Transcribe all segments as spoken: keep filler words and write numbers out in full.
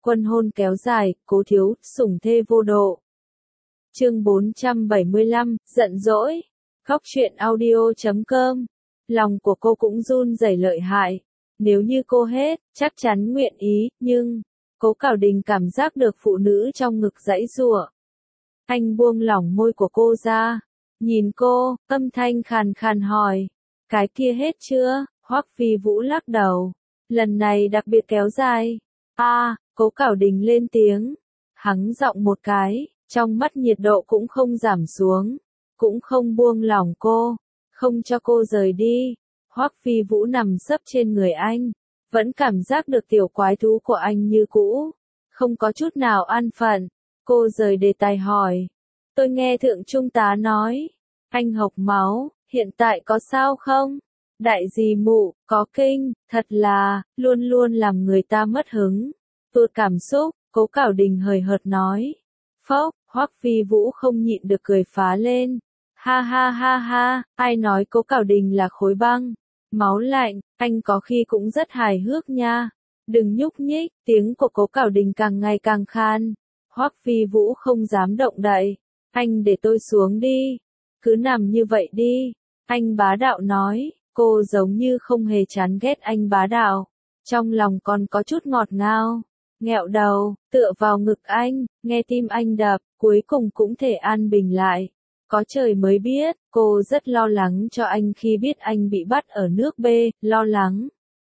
Quân hôn kéo dài, Cố thiếu, sủng thê vô độ. Chương bốn trăm bảy mươi lăm, giận dỗi. Khóc chuyện audio chấm com. Lòng của cô cũng run rẩy lợi hại. Nếu như cô hết, chắc chắn nguyện ý, nhưng Cố Cảo Đình cảm giác được phụ nữ trong ngực giãy giụa. Anh buông lỏng môi của cô ra, nhìn cô, âm thanh khàn khàn hỏi, cái kia hết chưa? Hoắc Phi Vũ lắc đầu, lần này đặc biệt kéo dài. A, à, Cố Cảo Đình lên tiếng, hắng giọng một cái, trong mắt nhiệt độ cũng không giảm xuống, cũng không buông lỏng cô, không cho cô rời đi. Hoắc Phi Vũ nằm sấp trên người anh, vẫn cảm giác được tiểu quái thú của anh như cũ, không có chút nào an phận. Cô rời đề tài hỏi, tôi nghe thượng trung tá nói, anh hộc máu, hiện tại có sao không? Đại dì mụ, có kinh, thật là, luôn luôn làm người ta mất hứng. Tôi cảm xúc, Cố Cảo Đình hời hợt nói. Phốc, Hoắc Phi Vũ không nhịn được cười phá lên. Ha ha ha ha, ai nói Cố Cảo Đình là khối băng, máu lạnh, anh có khi cũng rất hài hước nha. Đừng nhúc nhích, tiếng của Cố Cảo Đình càng ngày càng khan. Hoắc Phi Vũ không dám động đậy. Anh để tôi xuống đi. Cứ nằm như vậy đi. Anh bá đạo nói. Cô giống như không hề chán ghét anh bá đạo. Trong lòng còn có chút ngọt ngào. Nghẹo đầu, tựa vào ngực anh, nghe tim anh đập, cuối cùng cũng thể an bình lại. Có trời mới biết, cô rất lo lắng cho anh khi biết anh bị bắt ở nước B, lo lắng.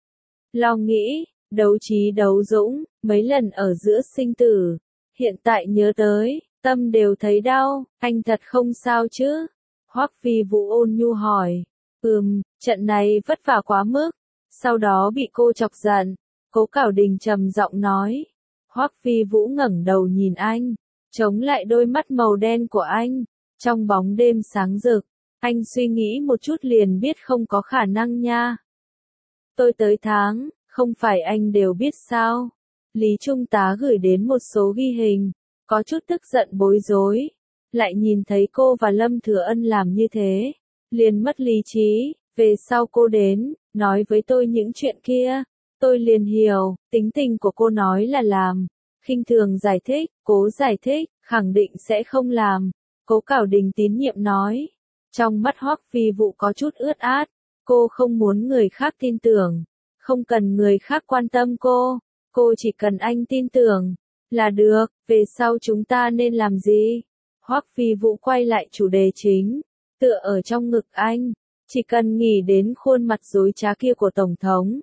Lo nghĩ, đấu trí đấu dũng, mấy lần ở giữa sinh tử. Hiện tại nhớ tới, tâm đều thấy đau, anh thật không sao chứ? Hoắc Phi Vũ ôn nhu hỏi. Ừm, trận này vất vả quá mức. Sau đó bị cô chọc giận. Cố Cảo Đình trầm giọng nói. Hoắc Phi Vũ ngẩng đầu nhìn anh, chống lại đôi mắt màu đen của anh. Trong bóng đêm sáng rực, anh suy nghĩ một chút liền biết không có khả năng nha. Tôi tới tháng, không phải anh đều biết sao? Lý Trung tá gửi đến một số ghi hình, có chút tức giận bối rối. Lại nhìn thấy cô và Lâm Thừa Ân làm như thế, liền mất lý trí. Về sau cô đến, nói với tôi những chuyện kia, tôi liền hiểu, tính tình của cô nói là làm. Khinh thường giải thích, cố giải thích, khẳng định sẽ không làm. Cố Cảo Đình tín nhiệm nói. Trong mắt Hoắc Phi Vũ có chút ướt át, cô không muốn người khác tin tưởng, không cần người khác quan tâm cô, cô chỉ cần anh tin tưởng, là được. Về sau chúng ta nên làm gì? Hoắc Phi Vũ quay lại chủ đề chính, tựa ở trong ngực anh, chỉ cần nghĩ đến khuôn mặt dối trá kia của Tổng thống.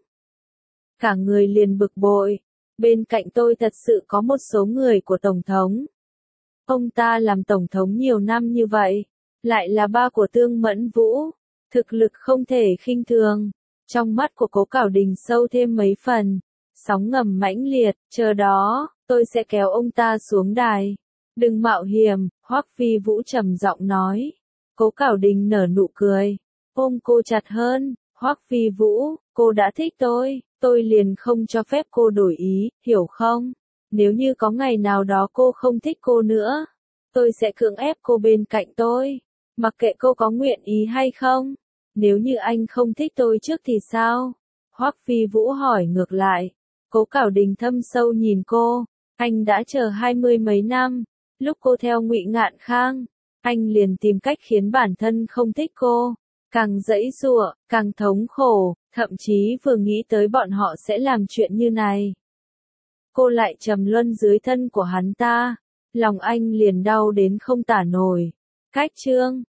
Cả người liền bực bội, bên cạnh tôi thật sự có một số người của Tổng thống. Ông ta làm Tổng thống nhiều năm như vậy, lại là ba của Tương Mẫn Vũ, thực lực không thể khinh thường. Trong mắt của Cố Cảo Đình sâu thêm mấy phần, sóng ngầm mãnh liệt, chờ đó, tôi sẽ kéo ông ta xuống đài. Đừng mạo hiểm, Hoắc Phi Vũ trầm giọng nói. Cố Cảo Đình nở nụ cười, ôm cô chặt hơn. Hoắc Phi Vũ, cô đã thích tôi, tôi liền không cho phép cô đổi ý, hiểu không? Nếu như có ngày nào đó cô không thích cô nữa, tôi sẽ cưỡng ép cô bên cạnh tôi, mặc kệ cô có nguyện ý hay không. Nếu như anh không thích tôi trước thì sao? Hoắc Phi Vũ hỏi ngược lại. Cố Cảo Đình thâm sâu nhìn cô, anh đã chờ hai mươi mấy năm, lúc cô theo Ngụy Ngạn Khang, anh liền tìm cách khiến bản thân không thích cô, càng giãy giụa, càng thống khổ, thậm chí vừa nghĩ tới bọn họ sẽ làm chuyện như này. Cô lại trầm luân dưới thân của hắn ta, lòng anh liền đau đến không tả nổi. Cách chương